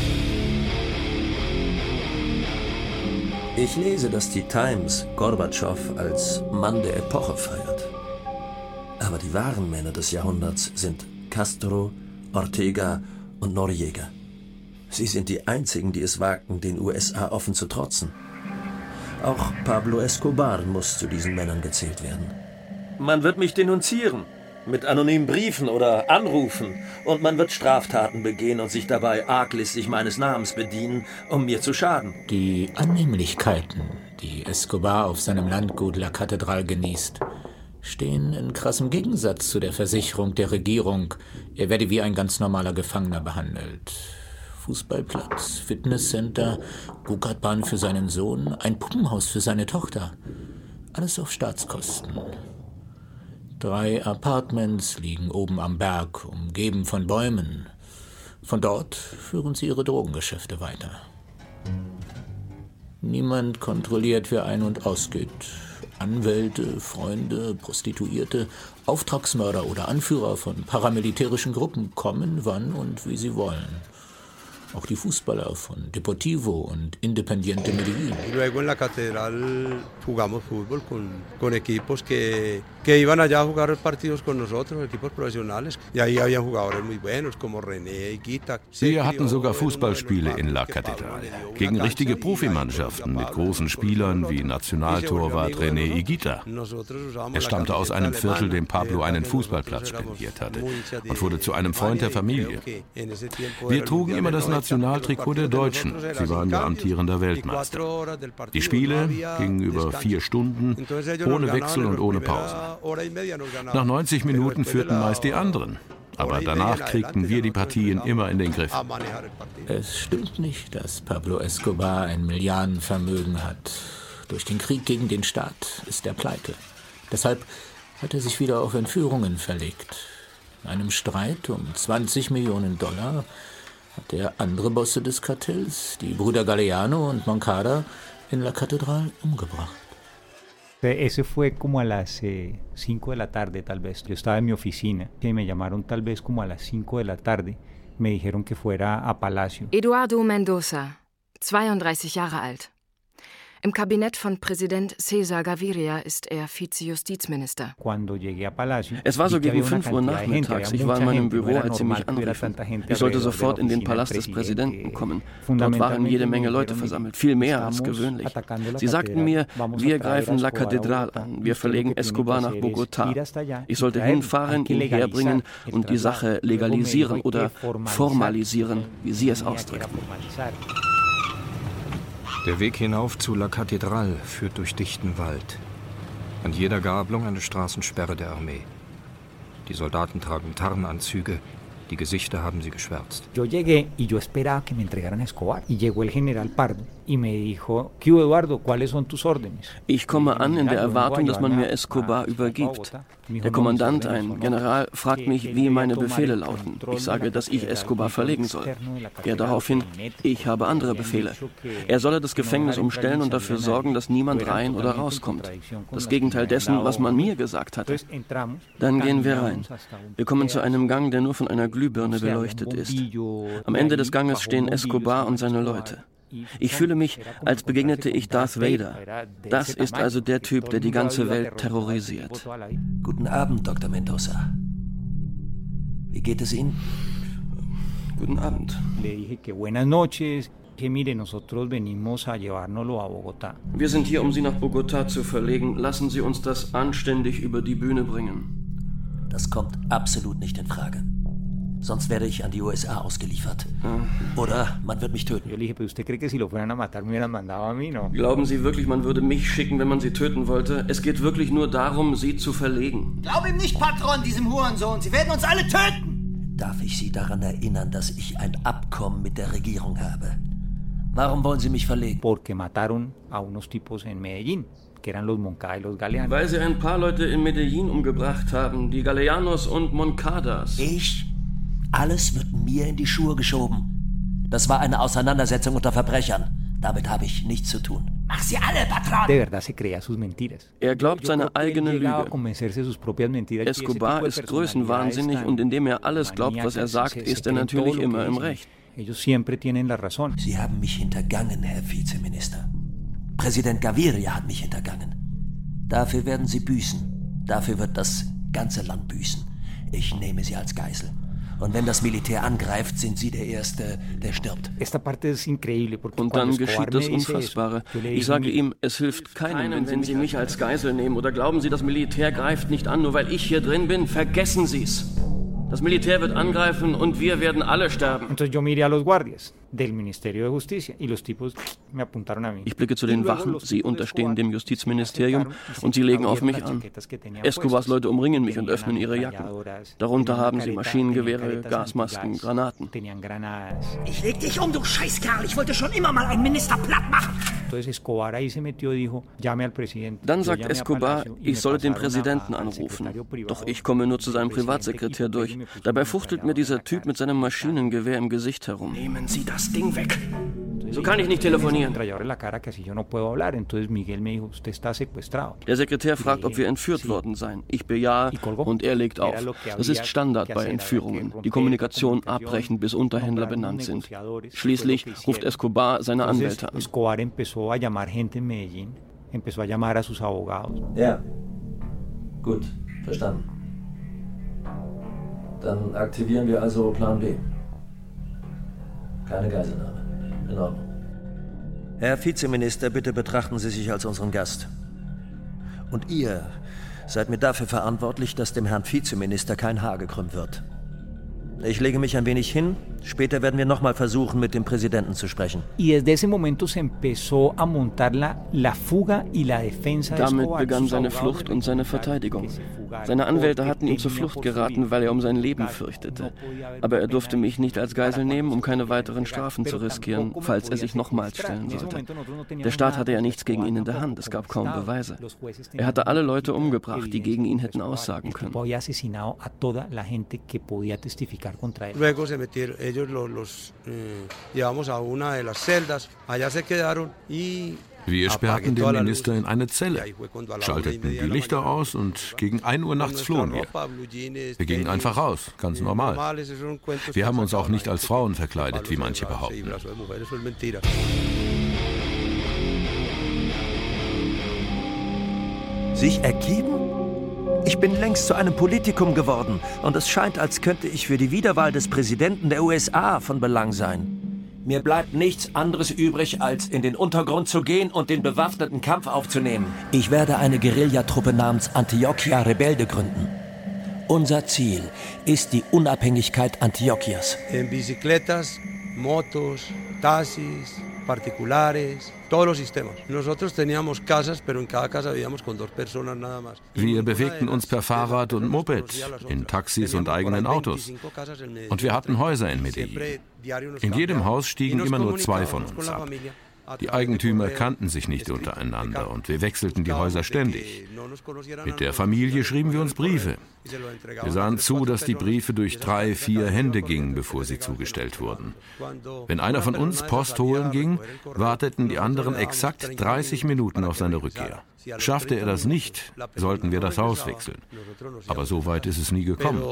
Ich lese, dass die Times Gorbatschow als Mann der Epoche feiert. Aber die wahren Männer des Jahrhunderts sind Castro, Ortega und Noriega. Sie sind die einzigen, die es wagten, den U S A offen zu trotzen. Auch Pablo Escobar muss zu diesen Männern gezählt werden. Man wird mich denunzieren, mit anonymen Briefen oder Anrufen, und man wird Straftaten begehen und sich dabei arglistig meines Namens bedienen, um mir zu schaden. Die Annehmlichkeiten, die Escobar auf seinem Landgut La Catedral genießt, stehen in krassem Gegensatz zu der Versicherung der Regierung, er werde wie ein ganz normaler Gefangener behandelt. Fußballplatz, Fitnesscenter, Go-Kart-Bahn für seinen Sohn, ein Puppenhaus für seine Tochter. Alles auf Staatskosten. Drei Apartments liegen oben am Berg, umgeben von Bäumen. Von dort führen sie ihre Drogengeschäfte weiter. Niemand kontrolliert, wer ein- und ausgeht. Anwälte, Freunde, Prostituierte, Auftragsmörder oder Anführer von paramilitärischen Gruppen kommen, wann und wie sie wollen. Auch die Fußballer von Deportivo und Independiente Medellín. Luego en la catedral jugamos fútbol con, con equipos que, que iban allá a jugar partidos con nosotros, equipos profesionales. Y ahí habían jugadores muy buenos como René, Higuita. Wir hatten sogar Fußballspiele in La Catedral. Gegen richtige Profimannschaften mit großen Spielern wie Nationaltorwart René Higuita. Er stammte aus einem Viertel, dem Pablo einen Fußballplatz spendiert hatte und wurde zu einem Freund der Familie. Wir trugen immer das Nationaltrikot der Deutschen. Sie waren der amtierender Weltmeister. Die Spiele gingen über vier Stunden, ohne Wechsel und ohne Pausen. Nach neunzig Minuten führten meist die anderen. Aber danach kriegten wir die Partien immer in den Griff. Es stimmt nicht, dass Pablo Escobar ein Milliardenvermögen hat. Durch den Krieg gegen den Staat ist er pleite. Deshalb hat er sich wieder auf Entführungen verlegt. In einem Streit um zwanzig Millionen Dollar hat er andere Bosse des Kartells, die Brüder Galeano und Moncada, in La Catedral umgebracht. Ese fue como a las eh, cinco de la tarde tal vez. Yo estaba en mi oficina y me llamaron tal vez como a las cinco de la tarde. Me dijeron que fuera a Palacio. Eduardo Mendoza, zweiunddreißig Jahre alt. Im Kabinett von Präsident César Gaviria ist er Vizejustizminister. Es war so gegen fünf Uhr nachmittags. Ich war in meinem Büro, als sie mich anriefen. Ich sollte sofort in den Palast des Präsidenten kommen. Dort waren jede Menge Leute versammelt, viel mehr als gewöhnlich. Sie sagten mir, wir greifen La Catedral an, wir verlegen Escobar nach Bogotá. Ich sollte hinfahren, ihn herbringen und die Sache legalisieren oder formalisieren, wie sie es ausdrückten. Der Weg hinauf zu La Catedral führt durch dichten Wald. An jeder Gabelung eine Straßensperre der Armee. Die Soldaten tragen Tarnanzüge, die Gesichter haben sie geschwärzt. Yo llegué y yo esperaba que me entregaran a Escobar. Y llegó el general Pardo y me dijo, ¿qué hubo, Eduardo? ¿Cuáles son tus órdenes? Ich komme an in der Erwartung, dass man mir Escobar übergibt. Der Kommandant, ein General, fragt mich, wie meine Befehle lauten. Ich sage, dass ich Escobar verlegen soll. Er daraufhin, ich habe andere Befehle. Er solle das Gefängnis umstellen und dafür sorgen, dass niemand rein oder rauskommt. Das Gegenteil dessen, was man mir gesagt hatte. Dann gehen wir rein. Wir kommen zu einem Gang, der nur von einer Glühbirne beleuchtet ist. Am Ende des Ganges stehen Escobar und seine Leute. Ich fühle mich, als begegnete ich Darth Vader. Das ist also der Typ, der die ganze Welt terrorisiert. Guten Abend, Doktor Mendoza. Wie geht es Ihnen? Guten Abend. Wir sind hier, um Sie nach Bogotá zu verlegen. Lassen Sie uns das anständig über die Bühne bringen. Das kommt absolut nicht in Frage. Sonst werde ich an die U S A ausgeliefert. Oder man wird mich töten. Glauben Sie wirklich, man würde mich schicken, wenn man Sie töten wollte? Es geht wirklich nur darum, Sie zu verlegen. Glaub ihm nicht, Patron, diesem Hurensohn. Sie werden uns alle töten. Darf ich Sie daran erinnern, dass ich ein Abkommen mit der Regierung habe? Warum wollen Sie mich verlegen? Porque mataron a unos tipos en Medellín. Weil sie ein paar Leute in Medellín umgebracht haben, die Galeanos und Moncadas. Ich? Alles wird mir in die Schuhe geschoben. Das war eine Auseinandersetzung unter Verbrechern. Damit habe ich nichts zu tun. Mach sie alle, Patron! Er glaubt seine eigene Lüge. Escobar ist größenwahnsinnig und indem er alles glaubt, was er sagt, ist er natürlich immer im Recht. Sie haben mich hintergangen, Herr Vizeminister. Präsident Gaviria hat mich hintergangen. Dafür werden Sie büßen. Dafür wird das ganze Land büßen. Ich nehme Sie als Geisel. Und wenn das Militär angreift, sind Sie der Erste, der stirbt. Und dann geschieht das Unfassbare. Ich sage ihm, es hilft keinem, wenn Sie mich als Geisel nehmen. Oder glauben Sie, das Militär greift nicht an, nur weil ich hier drin bin? Vergessen Sie es. Das Militär wird angreifen und wir werden alle sterben. Ich blicke zu den Wachen, sie unterstehen dem Justizministerium und sie legen auf mich an. Escobars Leute umringen mich und öffnen ihre Jacken. Darunter haben sie Maschinengewehre, Gasmasken, Granaten. Ich leg dich um, du Scheißkerl. Ich wollte schon immer mal einen Minister platt machen. Dann sagt Escobar, ich solle den Präsidenten anrufen. Doch ich komme nur zu seinem Privatsekretär durch. Dabei fuchtelt mir dieser Typ mit seinem Maschinengewehr im Gesicht herum. Nehmen Sie das Ding weg! So kann ich nicht telefonieren. Der Sekretär fragt, ob wir entführt worden seien. Ich bejahe und er legt auf. Das ist Standard bei Entführungen. Die Kommunikation abbrechen, bis Unterhändler benannt sind. Schließlich ruft Escobar seine Anwälte an. Ja, gut, verstanden. Dann aktivieren wir also Plan B. Keine Geiselnahme. In Ordnung. Herr Vizeminister, bitte betrachten Sie sich als unseren Gast. Und ihr seid mir dafür verantwortlich, dass dem Herrn Vizeminister kein Haar gekrümmt wird. Ich lege mich ein wenig hin. Später werden wir nochmal versuchen, mit dem Präsidenten zu sprechen. Damit begann seine Flucht und seine Verteidigung. Seine Anwälte hatten ihm zur Flucht geraten, weil er um sein Leben fürchtete. Aber er durfte mich nicht als Geisel nehmen, um keine weiteren Strafen zu riskieren, falls er sich nochmals stellen sollte. Der Staat hatte ja nichts gegen ihn in der Hand, es gab kaum Beweise. Er hatte alle Leute umgebracht, die gegen ihn hätten aussagen können. Luego se metieron, ellos los, los eh, llevamos a una de las celdas, allá se quedaron y wir sperrten den Minister in eine Zelle, schalteten die Lichter aus und gegen ein Uhr nachts flohen wir. Wir gingen einfach raus, ganz normal. Wir haben uns auch nicht als Frauen verkleidet, wie manche behaupten. Sich ergeben? Ich bin längst zu einem Politikum geworden und es scheint, als könnte ich für die Wiederwahl des Präsidenten der U S A von Belang sein. Mir bleibt nichts anderes übrig, als in den Untergrund zu gehen und den bewaffneten Kampf aufzunehmen. Ich werde eine Guerillatruppe namens Antioquia Rebelde gründen. Unser Ziel ist die Unabhängigkeit Antioquias. En bicicletas, motos, taxis, particulares, todos los sistemas. Nosotros teníamos casas, pero en cada casa vivíamos con dos personas nada más. Wir bewegten uns per Fahrrad und Moped, in Taxis und eigenen Autos. Und wir hatten Häuser in Medellin. In jedem Haus stiegen immer nur zwei von uns ab. Die Eigentümer kannten sich nicht untereinander und wir wechselten die Häuser ständig. Mit der Familie schrieben wir uns Briefe. Wir sahen zu, dass die Briefe durch drei, vier Hände gingen, bevor sie zugestellt wurden. Wenn einer von uns Post holen ging, warteten die anderen exakt dreißig Minuten auf seine Rückkehr. Schaffte er das nicht, sollten wir das Haus wechseln. Aber so weit ist es nie gekommen.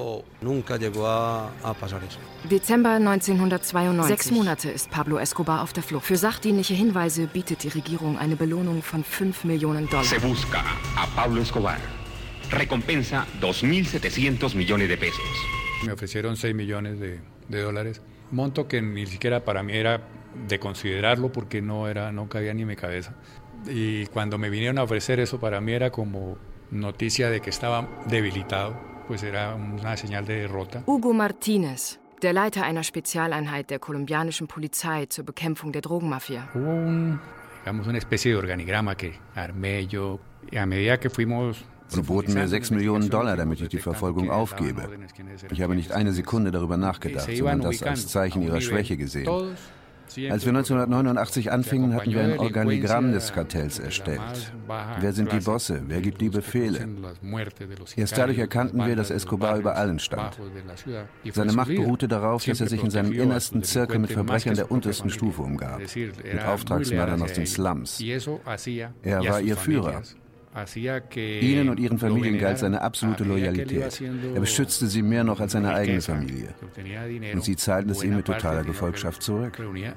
Dezember neunzehnhundertzweiundneunzig. Sechs Monate ist Pablo Escobar auf der Flucht. Für sachdienliche Hinweise bietet die Regierung eine Belohnung von fünf Millionen Dollar. Se busca a Pablo Escobar. Recompensa dos mil setecientos millones de pesos. Me ofrecieron seis millones de, de dólares. Monto que ni siquiera para mí era de considerarlo porque no, era, no cabía ni en mi cabeza. Y cuando me vinieron a ofrecer eso, para mí era como noticia de que estaba debilitado, pues era una señal de derrota. Hugo Martínez, der Leiter einer Spezialeinheit der kolumbianischen Polizei zur Bekämpfung der Drogenmafia. Hubo un, digamos, una especie de organigrama que armé yo, y a medida que fuimos... Sie boten mir sechs Millionen Dollar, damit ich die Verfolgung aufgebe. Ich habe nicht eine Sekunde darüber nachgedacht, sondern das als Zeichen ihrer Schwäche gesehen. Als wir neunzehnhundertneunundachtzig anfingen, hatten wir ein Organigramm des Kartells erstellt. Wer sind die Bosse? Wer gibt die Befehle? Erst dadurch erkannten wir, dass Escobar über allen stand. Seine Macht beruhte darauf, dass er sich in seinem innersten Zirkel mit Verbrechern der untersten Stufe umgab, mit Auftragsmördern aus den Slums. Er war ihr Führer. Ihnen und ihren Familien galt seine absolute Loyalität. Er beschützte sie mehr noch als seine eigene Familie. Und sie zahlten es ihm mit totaler Gefolgschaft zurück.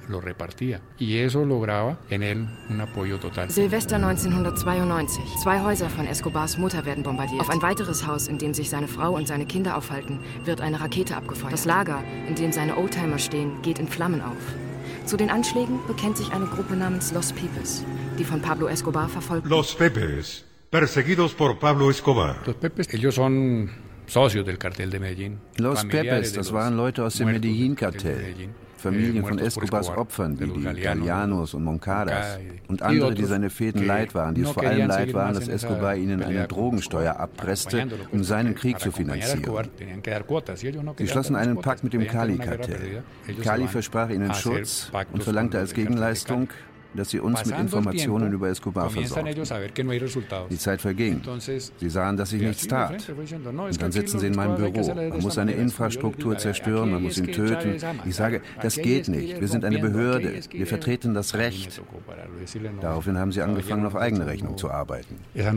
Silvester neunzehnhundertzweiundneunzig. Zwei Häuser von Escobars Mutter werden bombardiert. Auf ein weiteres Haus, in dem sich seine Frau und seine Kinder aufhalten, wird eine Rakete abgefeuert. Das Lager, in dem seine Oldtimer stehen, geht in Flammen auf. Zu den Anschlägen bekennt sich eine Gruppe namens Los Pepes, die von Pablo Escobar verfolgt wird. Los Pepes, perseguidos por Pablo Escobar. Los Pepes, ellos son socios del cartel de Medellín. Los Pepes, das waren Leute aus dem Medellin-Kartell. Familien von Escobars Opfern, wie die Galianos und Moncadas und andere, die seine Fäden leid waren, die es vor allem leid waren, dass Escobar ihnen eine Drogensteuer abpresste, um seinen Krieg zu finanzieren. Sie schlossen einen Pakt mit dem Cali-Kartell. Cali versprach ihnen Schutz und verlangte als Gegenleistung dass sie uns mit Informationen über Escobar versorgten. Die Zeit verging. Sie sahen, dass sich nichts tat. Und dann sitzen sie in meinem Büro. Man muss seine Infrastruktur zerstören, man muss ihn töten. Ich sage, das geht nicht. Wir sind eine Behörde. Wir vertreten das Recht. Daraufhin haben sie angefangen, auf eigene Rechnung zu arbeiten.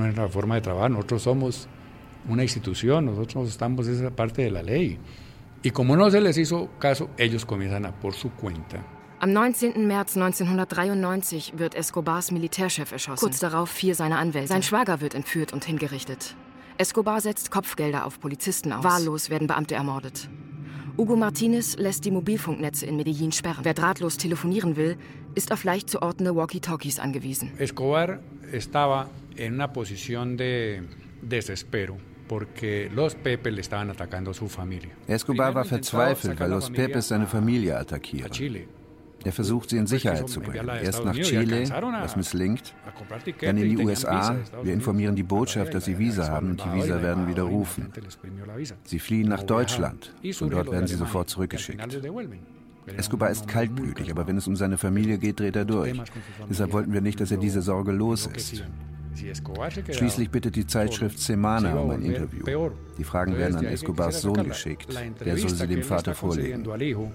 Una institución, nosotros estamos esa parte de la ley. Y como no se les hizo caso, ellos comienzan a por su cuenta. Am neunzehnten März neunzehnhundertdreiundneunzig wird Escobars Militärchef erschossen. Kurz darauf vier seiner Anwälte. Sein Schwager wird entführt und hingerichtet. Escobar setzt Kopfgelder auf Polizisten aus. Wahllos werden Beamte ermordet. Hugo Martinez lässt die Mobilfunknetze in Medellín sperren. Wer drahtlos telefonieren will, ist auf leicht zu ortende Walkie-Talkies angewiesen. Escobar estaba en una posición de desespero. Porque Los Pepes le estaban atacando a su familia. Escobar war verzweifelt, weil Los Pepes seine Familie attackieren. Er versucht, sie in Sicherheit zu bringen. Erst nach Chile, das misslingt, dann in die U S A. Wir informieren die Botschaft, dass sie Visa haben und die Visa werden widerrufen. Sie fliehen nach Deutschland und dort werden sie sofort zurückgeschickt. Escobar ist kaltblütig, aber wenn es um seine Familie geht, dreht er durch. Deshalb wollten wir nicht, dass er diese Sorge los ist. Schließlich bittet die Zeitschrift Semana um ein Interview. Die Fragen werden an Escobars Sohn geschickt. Der soll sie dem Vater vorlegen.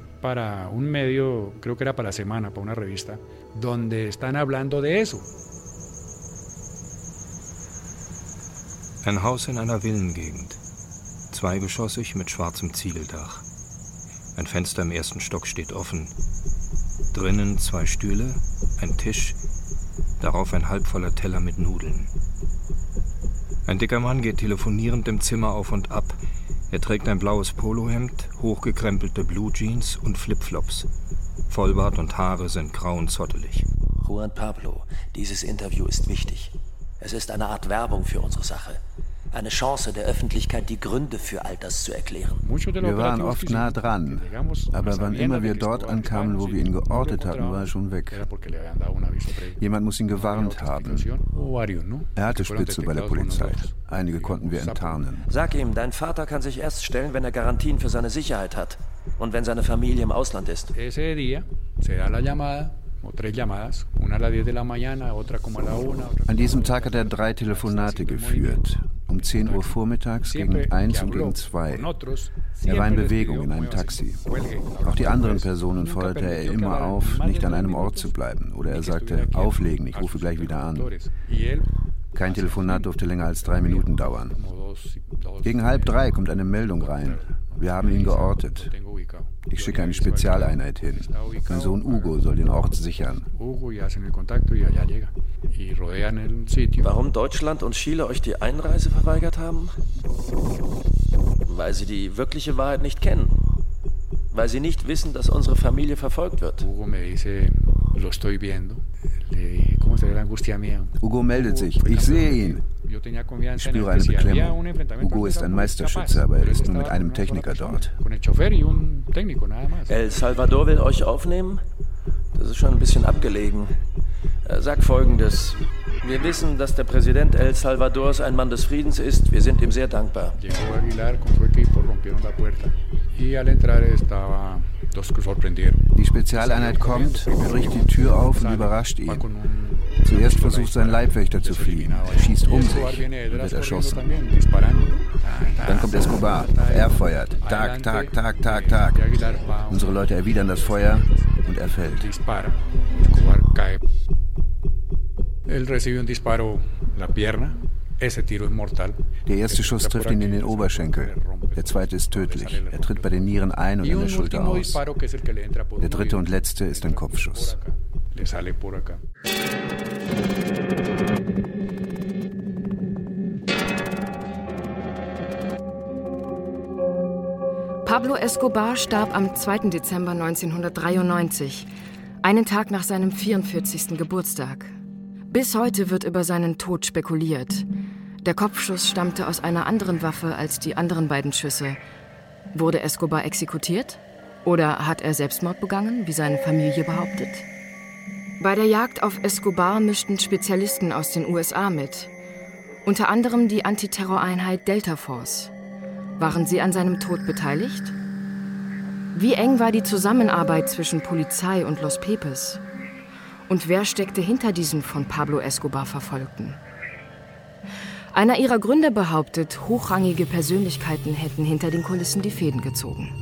Ein Haus in einer Villengegend. Zweigeschossig mit schwarzem Ziegeldach. Ein Fenster im ersten Stock steht offen. Drinnen zwei Stühle, ein Tisch, darauf ein halbvoller Teller mit Nudeln. Ein dicker Mann geht telefonierend im Zimmer auf und ab. Er trägt ein blaues Polohemd, hochgekrempelte Blue Jeans und Flipflops. Vollbart und Haare sind grau und zottelig. Juan Pablo, dieses Interview ist wichtig. Es ist eine Art Werbung für unsere Sache. Eine Chance der Öffentlichkeit, die Gründe für all das zu erklären. Wir waren oft nah dran, aber wann immer wir dort ankamen, wo wir ihn geortet hatten, war er schon weg. Jemand muss ihn gewarnt haben. Er hatte Spitze bei der Polizei. Einige konnten wir enttarnen. Sag ihm, dein Vater kann sich erst stellen, wenn er Garantien für seine Sicherheit hat und wenn seine Familie im Ausland ist. An diesem Tag hat er drei Telefonate geführt. Um zehn Uhr vormittags, gegen eins und gegen zwei. Er war in Bewegung in einem Taxi. Auch die anderen Personen forderte er immer auf, nicht an einem Ort zu bleiben. Oder er sagte, auflegen, ich rufe gleich wieder an. Kein Telefonat durfte länger als drei Minuten dauern. Gegen halb drei kommt eine Meldung rein. Wir haben ihn geortet. Ich schicke eine Spezialeinheit hin. Mein Sohn Hugo soll den Ort sichern. Warum Deutschland und Chile euch die Einreise verweigert haben? Weil sie die wirkliche Wahrheit nicht kennen. Weil sie nicht wissen, dass unsere Familie verfolgt wird. Hugo meldet sich. Ich sehe ihn. Ich spüre eine Beklemmung. Hugo ist ein Meisterschütze, aber er ist nur mit einem Techniker dort. El Salvador will euch aufnehmen? Das ist schon ein bisschen abgelegen. Sag Folgendes. Wir wissen, dass der Präsident El Salvadors ein Mann des Friedens ist. Wir sind ihm sehr dankbar. Die Spezialeinheit kommt, bricht die Tür auf und überrascht ihn. Zuerst versucht sein Leibwächter zu fliehen. Er schießt um sich und wird erschossen. Dann kommt Escobar. Er feuert. Tag, Tag, Tag, Tag, Tag. Unsere Leute erwidern das Feuer und er fällt. Der erste Schuss trifft ihn in den Oberschenkel. Der zweite ist tödlich. Er tritt bei den Nieren ein und an der Schulter aus. Der dritte und letzte ist ein Kopfschuss. Pablo Escobar starb am zweiten Dezember neunzehnhundertdreiundneunzig, einen Tag nach seinem vierundvierzigsten Geburtstag. Bis heute wird über seinen Tod spekuliert. Der Kopfschuss stammte aus einer anderen Waffe als die anderen beiden Schüsse. Wurde Escobar exekutiert? Oder hat er Selbstmord begangen, wie seine Familie behauptet? Bei der Jagd auf Escobar mischten Spezialisten aus den U S A mit. Unter anderem die Antiterroreinheit Delta Force. Waren sie an seinem Tod beteiligt? Wie eng war die Zusammenarbeit zwischen Polizei und Los Pepes? Und wer steckte hinter diesen von Pablo Escobar Verfolgten? Einer ihrer Gründer behauptet, hochrangige Persönlichkeiten hätten hinter den Kulissen die Fäden gezogen.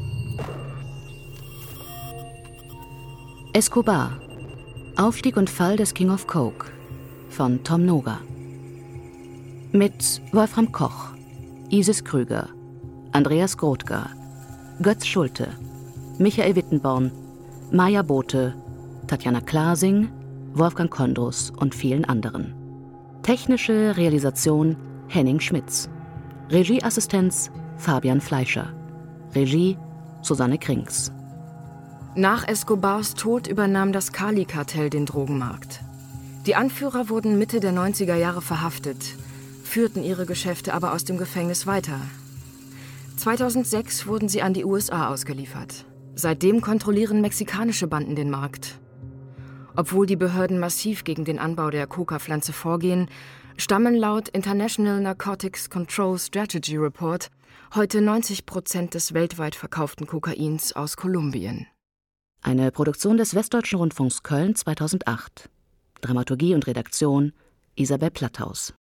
Escobar. Aufstieg und Fall des King of Coke von Tom Noga. Mit Wolfram Koch, Isis Krüger, Andreas Grothger, Götz Schulte, Michael Wittenborn, Maja Bothe, Tatjana Klasing, Wolfgang Kondrus und vielen anderen. Technische Realisation Henning Schmitz. Regieassistenz Fabian Fleischer. Regie Susanne Krings. Nach Escobars Tod übernahm das Cali-Kartell den Drogenmarkt. Die Anführer wurden Mitte der neunziger Jahre verhaftet, führten ihre Geschäfte aber aus dem Gefängnis weiter. zweitausendsechs wurden sie an die U S A ausgeliefert. Seitdem kontrollieren mexikanische Banden den Markt. Obwohl die Behörden massiv gegen den Anbau der Coca-Pflanze vorgehen, stammen laut International Narcotics Control Strategy Report heute neunzig Prozent des weltweit verkauften Kokains aus Kolumbien. Eine Produktion des Westdeutschen Rundfunks Köln zweitausendacht. Dramaturgie und Redaktion Isabel Platthaus.